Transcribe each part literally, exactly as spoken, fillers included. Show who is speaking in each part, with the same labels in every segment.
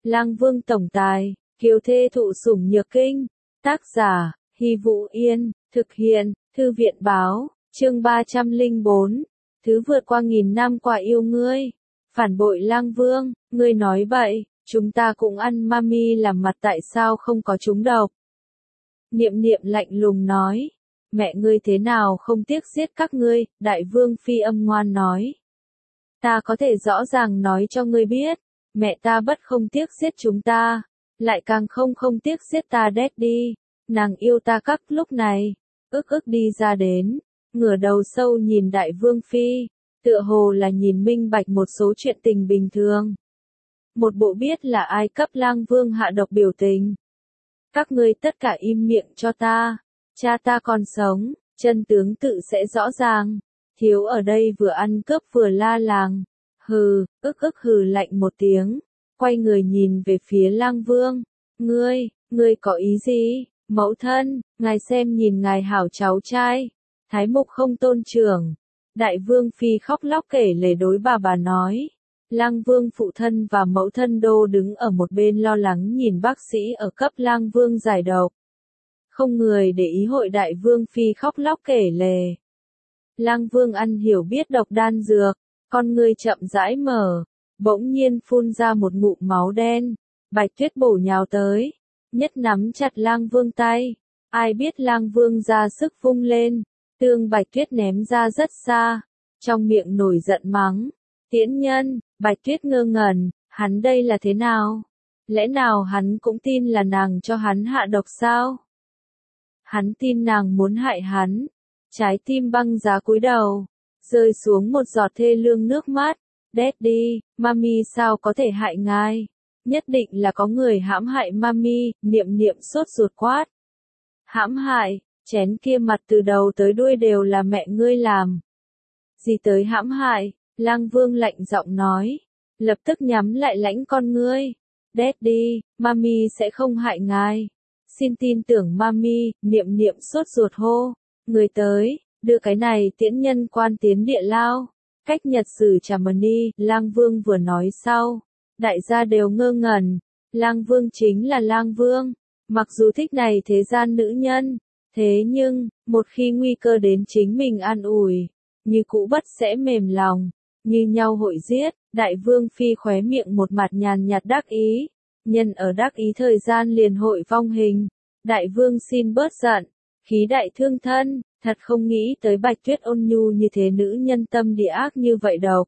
Speaker 1: Lang Vương tổng tài, kiều thê thụ sủng nhược kinh. Tác giả, Hy Vũ Yên, thực hiện, Thư viện báo, chương ba trăm lẻ bốn. Thứ vượt qua nghìn năm quả yêu ngươi. Phản bội Lang Vương, ngươi nói bậy, chúng ta cũng ăn mami làm mặt tại sao không có trúng độc. Niệm Niệm lạnh lùng nói, mẹ ngươi thế nào không tiếc giết các ngươi, Đại Vương Phi âm ngoan nói. Ta có thể rõ ràng nói cho ngươi biết, mẹ ta bất không tiếc giết chúng ta, lại càng không không tiếc giết ta đét đi, nàng yêu ta các lúc này, ức ức đi ra đến, ngửa đầu sâu nhìn Đại Vương Phi, tựa hồ là nhìn minh bạch một số chuyện tình bình thường. Một bộ biết là ai cấp Lang Vương hạ độc biểu tình. Các ngươi tất cả im miệng cho ta, cha ta còn sống, chân tướng tự sẽ rõ ràng. Thiếu ở đây vừa ăn cướp vừa la làng, hừ, ức ức hừ lạnh một tiếng, quay người nhìn về phía Lang Vương, ngươi, ngươi có ý gì, mẫu thân, ngài xem nhìn ngài hảo cháu trai, thái mục không tôn trưởng. Đại Vương Phi khóc lóc kể lể đối bà bà nói, Lang Vương phụ thân và mẫu thân đô đứng ở một bên lo lắng nhìn bác sĩ ở cấp Lang Vương giải độc. Không người để ý hội Đại Vương Phi khóc lóc kể lể. Lang Vương ăn hiểu biết độc đan dược, con ngươi chậm rãi mở, bỗng nhiên phun ra một ngụm máu đen, Bạch Tuyết bổ nhào tới, nhất nắm chặt Lang Vương tay, ai biết Lang Vương ra sức vung lên, tương Bạch Tuyết ném ra rất xa, trong miệng nổi giận mắng, tiễn nhân. Bạch Tuyết ngơ ngẩn, hắn đây là thế nào? Lẽ nào hắn cũng tin là nàng cho hắn hạ độc sao? Hắn tin nàng muốn hại hắn. Trái tim băng giá cúi đầu, rơi xuống một giọt thê lương nước mắt. Daddy, mami sao có thể hại ngài? Nhất định là có người hãm hại mami, Niệm Niệm sốt ruột quát. Hãm hại, chén kia mặt từ đầu tới đuôi đều là mẹ ngươi làm. Gì tới hãm hại? Lang Vương lạnh giọng nói, lập tức nhắm lại lãnh con ngươi. Daddy, mami sẽ không hại ngài. Xin tin tưởng mami, Niệm Niệm sốt ruột hô. Người tới, đưa cái này tiễn nhân quan tiến địa lao. Cách nhật sử Tràmani, Lang Vương vừa nói sau. Đại gia đều ngơ ngẩn. Lang Vương chính là Lang Vương. Mặc dù thích này thế gian nữ nhân. Thế nhưng, một khi nguy cơ đến chính mình an ủi. Như cũ bất sẽ mềm lòng. Như nhau hội giết, Đại Vương Phi khóe miệng một mặt nhàn nhạt đắc ý, nhân ở đắc ý thời gian liền hội vong hình, Đại Vương xin bớt giận, khí đại thương thân, thật không nghĩ tới Bạch Tuyết ôn nhu như thế nữ nhân tâm địa ác như vậy độc.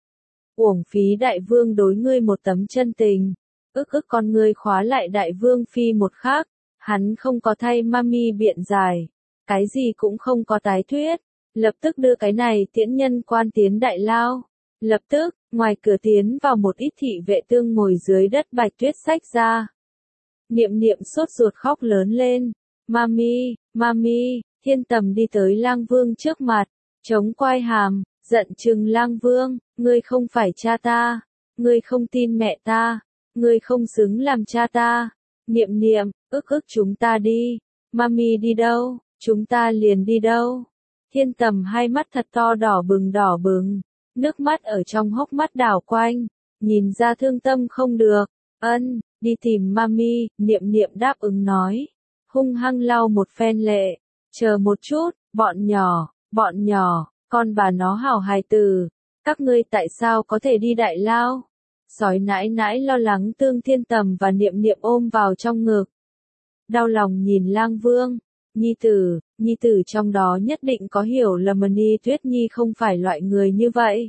Speaker 1: Uổng phí Đại Vương đối ngươi một tấm chân tình, ức ức con ngươi khóa lại Đại Vương Phi một khắc, hắn không có thay mami biện giải, cái gì cũng không có tái thuyết. Lập tức đưa cái này tiễn nhân quan tiến đại lao. Lập tức, ngoài cửa tiến vào một ít thị vệ tương ngồi dưới đất Bạch Tuyết xách ra. Niệm Niệm sốt ruột khóc lớn lên. Mami, mami, Thiên Tầm đi tới Lang Vương trước mặt, chống quai hàm, giận chừng Lang Vương, ngươi không phải cha ta, ngươi không tin mẹ ta, ngươi không xứng làm cha ta. Niệm Niệm, ức ức chúng ta đi, mami đi đâu, chúng ta liền đi đâu. Thiên Tầm hai mắt thật to đỏ bừng đỏ bừng, nước mắt ở trong hốc mắt đảo quanh, nhìn ra thương tâm không được, ân, đi tìm mami, Niệm Niệm đáp ứng nói, hung hăng lau một phen lệ, chờ một chút, bọn nhỏ, bọn nhỏ, con bà nó hảo hài tử, các ngươi tại sao có thể đi đại lao? Sói nãi nãi lo lắng tương Thiên Tầm và Niệm Niệm ôm vào trong ngực, đau lòng nhìn Lang Vương. Nhi tử, nhi tử trong đó nhất định có hiểu lầm Ni Tuyết Nhi không phải loại người như vậy.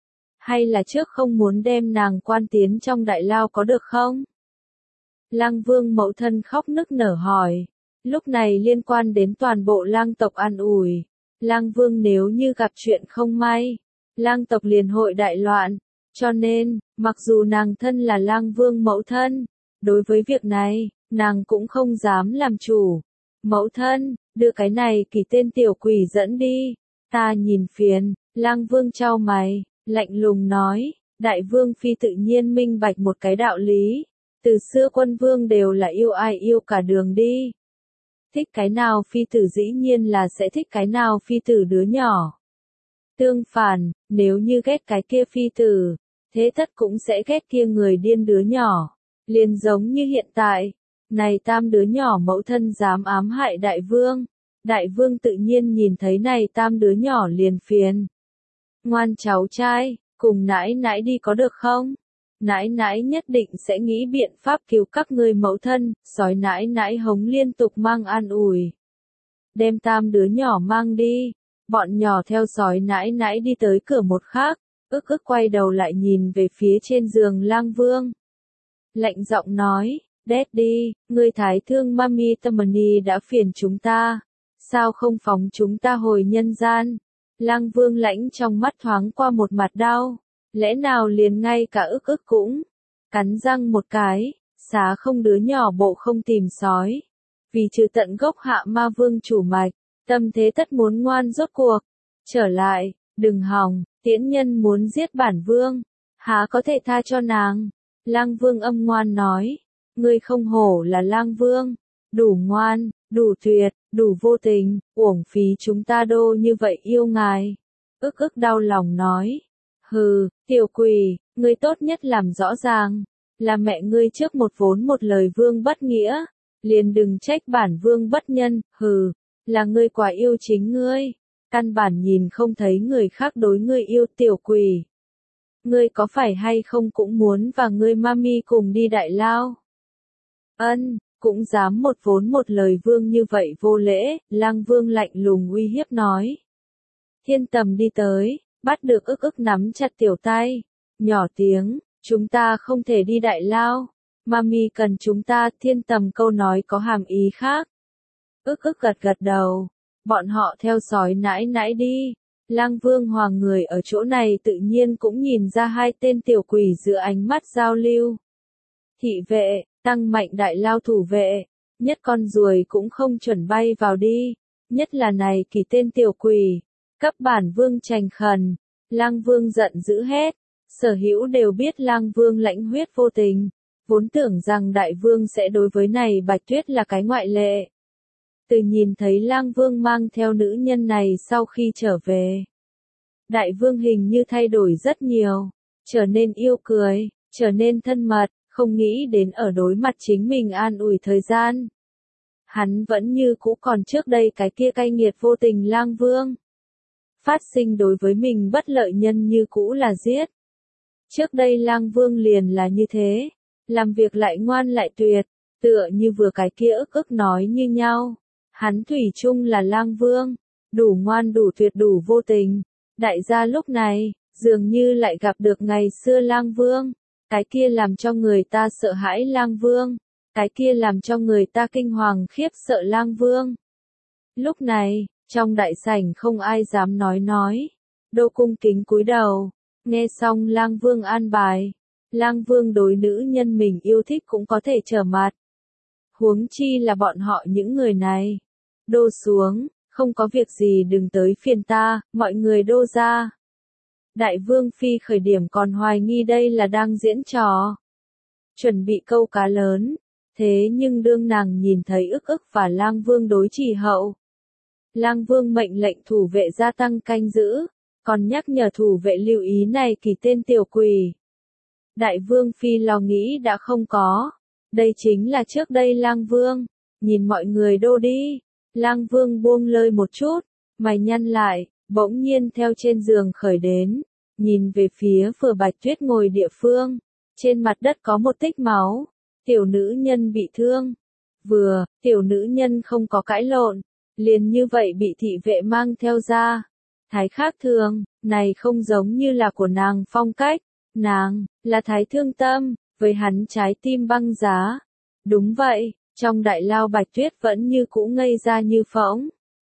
Speaker 1: Hay là trước không muốn đem nàng quan tiến trong đại lao có được không? Lang Vương mẫu thân khóc nức nở hỏi. Lúc này liên quan đến toàn bộ Lang tộc an ủi. Lang Vương nếu như gặp chuyện không may, Lang tộc liền hội đại loạn. Cho nên, mặc dù nàng thân là Lang Vương mẫu thân, đối với việc này, nàng cũng không dám làm chủ. Mẫu thân, đưa cái này kỳ tên tiểu quỷ dẫn đi, ta nhìn phiền. Lang Vương chau mày, lạnh lùng nói, Đại Vương Phi tự nhiên minh bạch một cái đạo lý, từ xưa quân vương đều là yêu ai yêu cả đường đi. Thích cái nào phi tử dĩ nhiên là sẽ thích cái nào phi tử đứa nhỏ. Tương phản, nếu như ghét cái kia phi tử, thế thất cũng sẽ ghét kia người điên đứa nhỏ. Liền giống như hiện tại, này tam đứa nhỏ mẫu thân dám ám hại đại vương. Đại vương tự nhiên nhìn thấy này tam đứa nhỏ liền phiền. Ngoan cháu trai, cùng nãi nãi đi có được không? Nãi nãi nhất định sẽ nghĩ biện pháp cứu các ngươi mẫu thân, sói nãi nãi hống liên tục mang an ủi. Đem tam đứa nhỏ mang đi, bọn nhỏ theo sói nãi nãi đi tới cửa một khác, ức ức quay đầu lại nhìn về phía trên giường lang vương. Lạnh giọng nói, Daddy, ngươi thái thương Mami Tamani đã phiền chúng ta, sao không phóng chúng ta hồi nhân gian? Lang vương lãnh trong mắt thoáng qua một mặt đau, lẽ nào liền ngay cả ức ức cũng, cắn răng một cái, xá không đứa nhỏ bộ không tìm sói, vì trừ tận gốc hạ ma vương chủ mạch, tâm thế tất muốn ngoan rốt cuộc, trở lại, đừng hòng, tiễn nhân muốn giết bản vương, há có thể tha cho nàng. Lang vương âm ngoan nói, ngươi không hổ là lang vương, đủ ngoan, đủ tuyệt, đủ vô tình, uổng phí chúng ta đô như vậy yêu ngài. Ức ức đau lòng nói, hừ, tiểu quỷ, ngươi tốt nhất làm rõ ràng, là mẹ ngươi trước một vốn một lời vương bất nghĩa, liền đừng trách bản vương bất nhân, hừ, là ngươi quá yêu chính ngươi, căn bản nhìn không thấy người khác đối ngươi yêu tiểu quỷ. Ngươi có phải hay không cũng muốn và ngươi mami cùng đi đại lao? Ân, cũng dám một vốn một lời vương như vậy vô lễ, lang vương lạnh lùng uy hiếp nói. Thiên tầm đi tới, bắt được ức ức nắm chặt tiểu tay, nhỏ tiếng, chúng ta không thể đi đại lao, mami cần chúng ta, thiên tầm câu nói có hàm ý khác. Ức ức gật gật đầu, bọn họ theo sói nãi nãi đi. Lang vương hoàng người ở chỗ này tự nhiên cũng nhìn ra hai tên tiểu quỷ giữa ánh mắt giao lưu. Thị vệ, tăng mạnh đại lao thủ vệ, nhất con ruồi cũng không chuẩn bay vào đi, nhất là này kỳ tên tiểu quỷ, cấp bản vương trành khẩn. Lang vương giận dữ hết, sở hữu đều biết lang vương lãnh huyết vô tình, vốn tưởng rằng đại vương sẽ đối với này Bạch Tuyết là cái ngoại lệ. Từ nhìn thấy lang vương mang theo nữ nhân này sau khi trở về, đại vương hình như thay đổi rất nhiều, trở nên yêu cười, trở nên thân mật, không nghĩ đến ở đối mặt chính mình an ủi thời gian. Hắn vẫn như cũ còn trước đây cái kia cay nghiệt vô tình lang vương. Phát sinh đối với mình bất lợi nhân như cũ là giết. Trước đây lang vương liền là như thế, làm việc lại ngoan lại tuyệt, tựa như vừa cái kia ức ức nói như nhau. Hắn thủy chung là lang vương, đủ ngoan đủ tuyệt đủ vô tình. Đại gia lúc này, dường như lại gặp được ngày xưa lang vương, cái kia làm cho người ta sợ hãi lang vương, cái kia làm cho người ta kinh hoàng khiếp sợ lang vương. Lúc này, trong đại sảnh không ai dám nói nói, đô cung kính cúi đầu, nghe xong lang vương an bài, lang vương đối nữ nhân mình yêu thích cũng có thể trở mặt. Huống chi là bọn họ những người này. Đô xuống, không có việc gì đừng tới phiền ta, mọi người đô ra. Đại vương phi khởi điểm còn hoài nghi đây là đang diễn trò, chuẩn bị câu cá lớn, thế nhưng đương nàng nhìn thấy ức ức và lang vương đối trì hậu. Lang vương mệnh lệnh thủ vệ gia tăng canh giữ, còn nhắc nhở thủ vệ lưu ý này kỳ tên tiểu quỷ. Đại vương phi lo nghĩ đã không có, đây chính là trước đây lang vương, nhìn mọi người đô đi. Lang vương buông lơi một chút, mày nhăn lại, bỗng nhiên theo trên giường khởi đến, nhìn về phía vừa Bạch Tuyết ngồi địa phương, trên mặt đất có một tích máu, tiểu nữ nhân bị thương. Vừa, tiểu nữ nhân không có cãi lộn, liền như vậy bị thị vệ mang theo ra. Thái khác thường, này không giống như là của nàng phong cách, nàng, là thái thương tâm, với hắn trái tim băng giá. Đúng vậy. Trong đại lao Bạch Tuyết vẫn như cũ ngây ra như phỗng.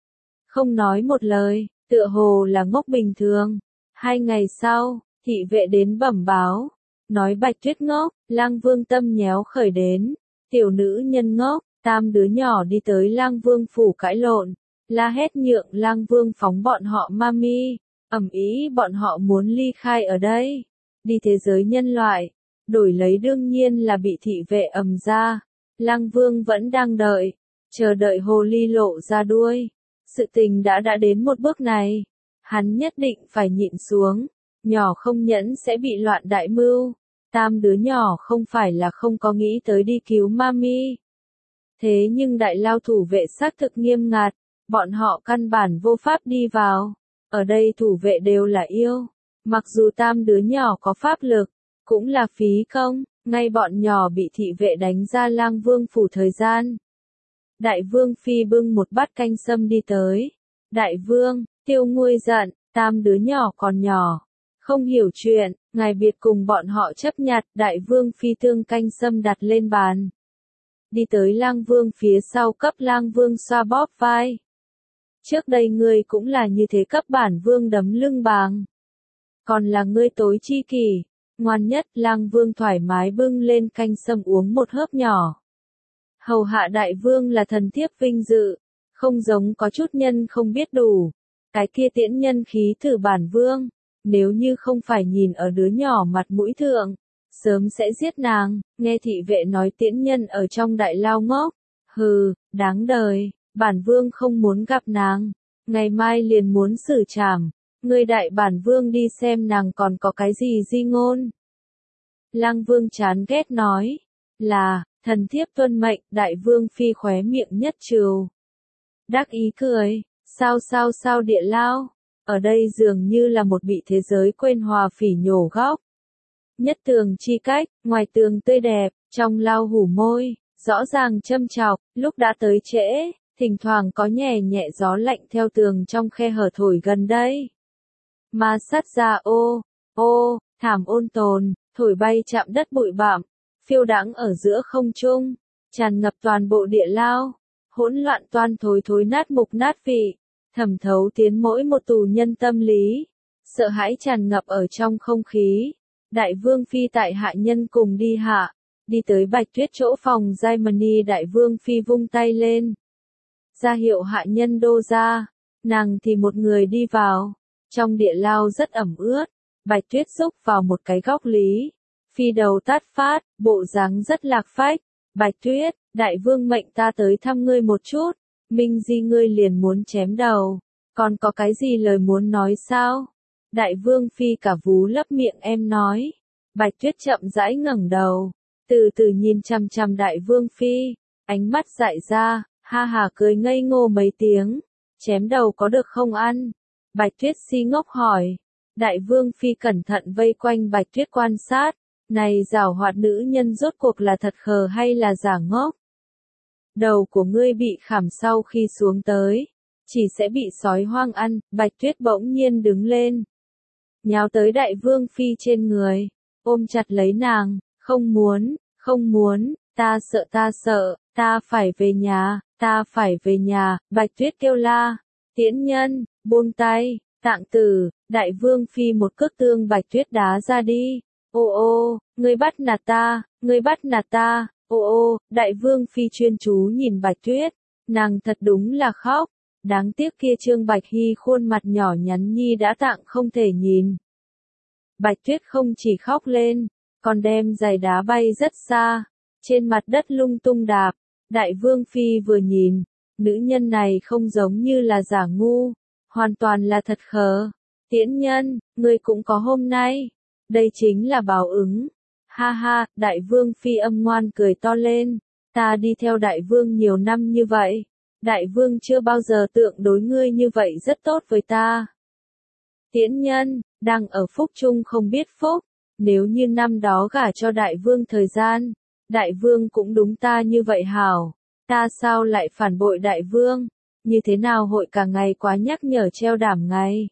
Speaker 1: Không nói một lời, tựa hồ là ngốc bình thường. Hai ngày sau, thị vệ đến bẩm báo. Nói Bạch Tuyết ngốc, lang vương tâm nhéo khởi đến. Tiểu nữ nhân ngốc, tam đứa nhỏ đi tới lang vương phủ cãi lộn. La hét nhượng lang vương phóng bọn họ mami. Ẩm ý bọn họ muốn ly khai ở đây. Đi thế giới nhân loại. Đổi lấy đương nhiên là bị thị vệ ầm ra. Lang vương vẫn đang đợi, chờ đợi hồ ly lộ ra đuôi. Sự tình đã đã đến một bước này, hắn nhất định phải nhịn xuống, nhỏ không nhẫn sẽ bị loạn đại mưu. Tam đứa nhỏ không phải là không có nghĩ tới đi cứu mami. Thế nhưng đại lao thủ vệ xác thực nghiêm ngặt, bọn họ căn bản vô pháp đi vào. Ở đây thủ vệ đều là yêu. Mặc dù tam đứa nhỏ có pháp lực, cũng là phí công, ngay bọn nhỏ bị thị vệ đánh ra lang vương phủ thời gian. Đại vương phi bưng một bát canh sâm đi tới. Đại vương, Tiêu Nguôi giận, tam đứa nhỏ còn nhỏ, không hiểu chuyện, ngài biệt cùng bọn họ chấp nhặt. Đại vương phi tương canh sâm đặt lên bàn. Đi tới lang vương phía sau cấp lang vương xoa bóp vai. Trước đây ngươi cũng là như thế cấp bản vương đấm lưng bàng. Còn là ngươi tối chi kỷ, ngoan nhất. Lang vương thoải mái bưng lên canh sâm uống một hớp nhỏ. Hầu hạ đại vương là thần thiếp vinh dự, không giống có chút nhân không biết đủ. Cái kia tiễn nhân khí thử bản vương, nếu như không phải nhìn ở đứa nhỏ mặt mũi thượng, sớm sẽ giết nàng. Nghe thị vệ nói tiễn nhân ở trong đại lao ngốc, hừ, đáng đời, bản vương không muốn gặp nàng, ngày mai liền muốn xử trảm, ngươi đại bản vương đi xem nàng còn có cái gì di ngôn. Lang vương chán ghét nói, là, thần thiếp tuân mệnh. Đại vương phi khóe miệng nhất trừ. Đắc ý cười, sao sao sao địa lao, ở đây dường như là một bị thế giới quên hòa phỉ nhổ góc. Nhất tường chi cách, ngoài tường tươi đẹp, trong lao hủ môi, rõ ràng châm chọc, lúc đã tới trễ, thỉnh thoảng có nhẹ nhẹ gió lạnh theo tường trong khe hở thổi gần đây. Ma sát ra ô, ô, thảm ôn tồn, thổi bay chạm đất bụi bặm, phiêu đãng ở giữa không trung, tràn ngập toàn bộ địa lao, hỗn loạn toan thối thối nát mục nát vị, thẩm thấu tiến mỗi một tù nhân tâm lý, sợ hãi tràn ngập ở trong không khí. Đại vương phi tại hạ nhân cùng đi hạ, đi tới Bạch Tuyết chỗ phòng Giai-mani. Đại vương phi vung tay lên, ra hiệu hạ nhân đô ra, nàng thì một người đi vào, trong địa lao rất ẩm ướt, Bạch Tuyết xúc vào một cái góc lý, phi đầu tát phát, bộ dáng rất lạc phách. Bạch Tuyết, đại vương mệnh ta tới thăm ngươi một chút, Minh Di ngươi liền muốn chém đầu, còn có cái gì lời muốn nói sao? Đại vương phi cả vú lấp miệng em nói. Bạch Tuyết chậm rãi ngẩng đầu, từ từ nhìn chằm chằm đại vương phi, ánh mắt dại ra, ha hà cười ngây ngô mấy tiếng, chém đầu có được không ăn? Bạch Tuyết si ngốc hỏi. Đại vương phi cẩn thận vây quanh Bạch Tuyết quan sát, này giảo hoạt nữ nhân rốt cuộc là thật khờ hay là giả ngốc? Đầu của ngươi bị khảm sau khi xuống tới, chỉ sẽ bị sói hoang ăn. Bạch Tuyết bỗng nhiên đứng lên, nhào tới đại vương phi trên người, ôm chặt lấy nàng, không muốn, không muốn, ta sợ ta sợ, ta phải về nhà, ta phải về nhà. Bạch Tuyết kêu la, tiễn nhân, buông tay, tạng tử. Đại vương phi một cước tương Bạch Tuyết đá ra đi. Ô ô, ngươi bắt nạt ta, ngươi bắt nạt ta, ô ô. Đại vương phi chuyên chú nhìn Bạch Tuyết, nàng thật đúng là khóc, đáng tiếc kia Trương Bạch Hy khuôn mặt nhỏ nhắn nhi đã tạng không thể nhìn. Bạch Tuyết không chỉ khóc lên, còn đem giày đá bay rất xa, trên mặt đất lung tung đạp. Đại vương phi vừa nhìn, nữ nhân này không giống như là giả ngu, hoàn toàn là thật khờ. Tiễn nhân, ngươi cũng có hôm nay, đây chính là báo ứng. Ha ha, đại vương phi âm ngoan cười to lên, ta đi theo đại vương nhiều năm như vậy, đại vương chưa bao giờ tượng đối ngươi như vậy rất tốt với ta. Tiễn nhân, đang ở phúc chung không biết phúc, nếu như năm đó gả cho đại vương thời gian, đại vương cũng đúng ta như vậy hảo, ta sao lại phản bội đại vương, như thế nào hội cả ngày quá nhắc nhở treo đảm ngày.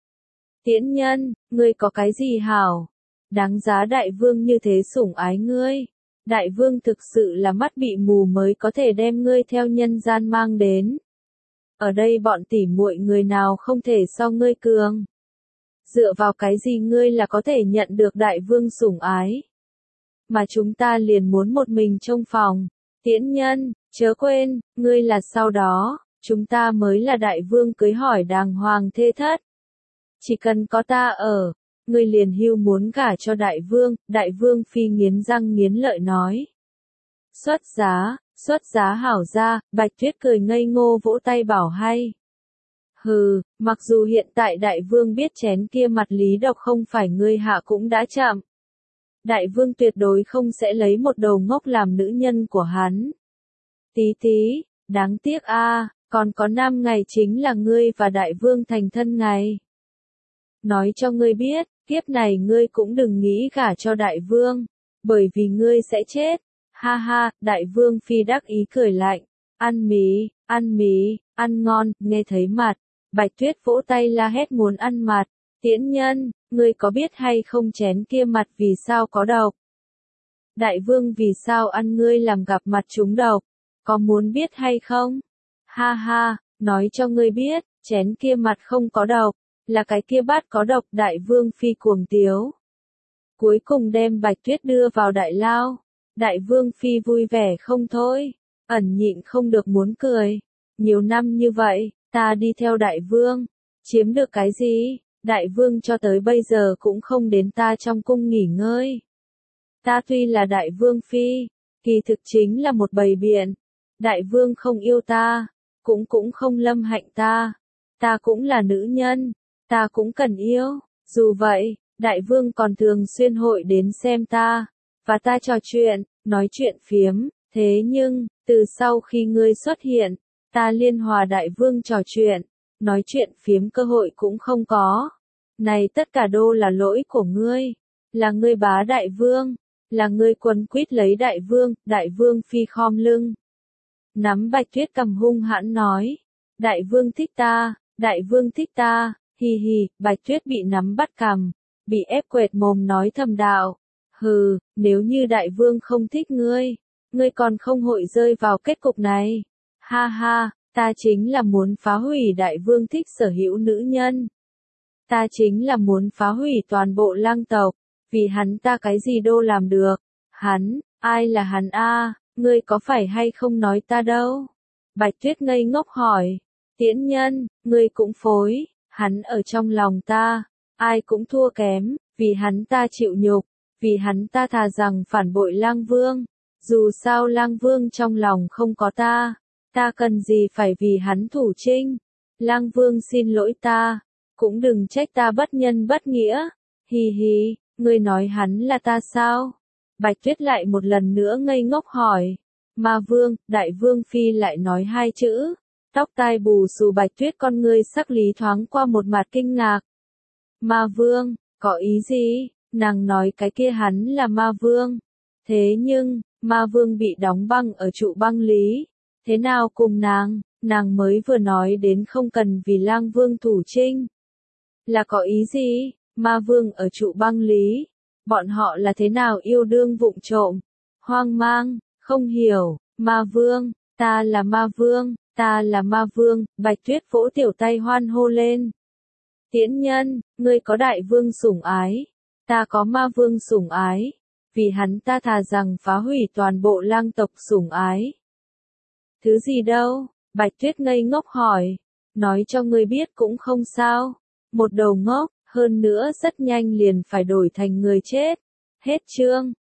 Speaker 1: Tiễn nhân, ngươi có cái gì hảo, đáng giá đại vương như thế sủng ái ngươi, đại vương thực sự là mắt bị mù mới có thể đem ngươi theo nhân gian mang đến. Ở đây bọn tỉ muội người nào không thể so ngươi cường. Dựa vào cái gì ngươi là có thể nhận được đại vương sủng ái? Mà chúng ta liền muốn một mình trong phòng. Tiễn nhân, chớ quên, ngươi là sau đó, chúng ta mới là đại vương cưới hỏi đàng hoàng thê thất. Chỉ cần có ta ở, ngươi liền hưu muốn gả cho đại vương. Đại vương phi nghiến răng nghiến lợi nói. Xuất giá, xuất giá hảo ra. Bạch Tuyết cười ngây ngô vỗ tay bảo hay. Hừ, mặc dù hiện tại đại vương biết chén kia mặt lý độc không phải ngươi hạ cũng đã chậm. đại vương tuyệt đối không sẽ lấy một đầu ngốc làm nữ nhân của hắn. Tí tí, đáng tiếc a, còn có năm ngày chính là ngươi và đại vương thành thân ngày. Nói cho ngươi biết, kiếp này ngươi cũng đừng nghĩ gả cho đại vương, bởi vì ngươi sẽ chết. Ha ha, đại vương phi đắc ý cười lạnh, ăn mì, ăn mì, ăn ngon, nghe thấy mặt. Bạch Tuyết vỗ tay la hét muốn ăn mặt. Tiễn nhân, ngươi có biết hay không chén kia mặt vì sao có độc? Đại vương vì sao ăn ngươi làm gặp mặt trúng độc? Có muốn biết hay không? Ha ha, nói cho ngươi biết, chén kia mặt không có độc, là cái kia bát có độc. Đại vương phi cuồng tiếu. Cuối cùng đem Bạch Tuyết đưa vào đại lao. Đại vương phi vui vẻ không thôi, ẩn nhịn không được muốn cười. Nhiều năm như vậy, ta đi theo đại vương, chiếm được cái gì? Đại vương cho tới bây giờ cũng không đến ta trong cung nghỉ ngơi. Ta tuy là đại vương phi, kỳ thực chính là một bầy biện. Đại vương không yêu ta, cũng cũng không lâm hạnh ta. Ta cũng là nữ nhân, ta cũng cần yêu. Dù vậy, đại vương còn thường xuyên hội đến xem ta, và ta trò chuyện, nói chuyện phiếm. Thế nhưng, từ sau khi ngươi xuất hiện, ta liên hòa đại vương trò chuyện, nói chuyện phiếm cơ hội cũng không có. Này tất cả đô là lỗi của ngươi, là ngươi bá đại vương, là ngươi quấn quýt lấy đại vương. Đại vương phi khom lưng, nắm Bạch Tuyết cầm hung hãn nói, đại vương thích ta, đại vương thích ta, hi hi. Bạch Tuyết bị nắm bắt cằm, bị ép quệt mồm nói thầm đạo, hừ, nếu như đại vương không thích ngươi, ngươi còn không hội rơi vào kết cục này. Ha ha, ta chính là muốn phá hủy đại vương thích sở hữu nữ nhân. Ta chính là muốn phá hủy toàn bộ lang tộc, vì hắn ta cái gì đô làm được. Hắn, ai là hắn a? Ngươi có phải hay không nói ta đâu? Bạch Tuyết ngây ngốc hỏi, tiễn nhân, ngươi cũng phối, hắn ở trong lòng ta, ai cũng thua kém, vì hắn ta chịu nhục, vì hắn ta thà rằng phản bội lang vương. Dù sao lang vương trong lòng không có ta, ta cần gì phải vì hắn thủ trinh. Lang vương xin lỗi ta, cũng đừng trách ta bất nhân bất nghĩa. Hi hi, ngươi nói hắn là ta sao? Bạch Tuyết lại một lần nữa ngây ngốc hỏi. Ma vương, đại vương phi lại nói hai chữ. Tóc tai bù xù Bạch Tuyết con ngươi sắc lý thoáng qua một mặt kinh ngạc. Ma vương, có ý gì? Nàng nói cái kia hắn là ma vương. Thế nhưng, ma vương bị đóng băng ở trụ băng lý. Thế nào cùng nàng, nàng mới vừa nói đến không cần vì lang vương thủ trinh. Là có ý gì? Ma vương ở trụ băng lý. Bọn họ là thế nào yêu đương vụng trộm? Hoang mang, không hiểu. Ma vương, ta là ma vương, ta là ma vương. Bạch Tuyết vỗ tiểu tay hoan hô lên. Tiễn nhân, ngươi có đại vương sủng ái. Ta có ma vương sủng ái. Vì hắn ta thà rằng phá hủy toàn bộ lang tộc sủng ái. Thứ gì đâu? Bạch Tuyết ngây ngốc hỏi. Nói cho ngươi biết cũng không sao. Một đầu ngốc, hơn nữa rất nhanh liền phải đổi thành người chết. Hết chương.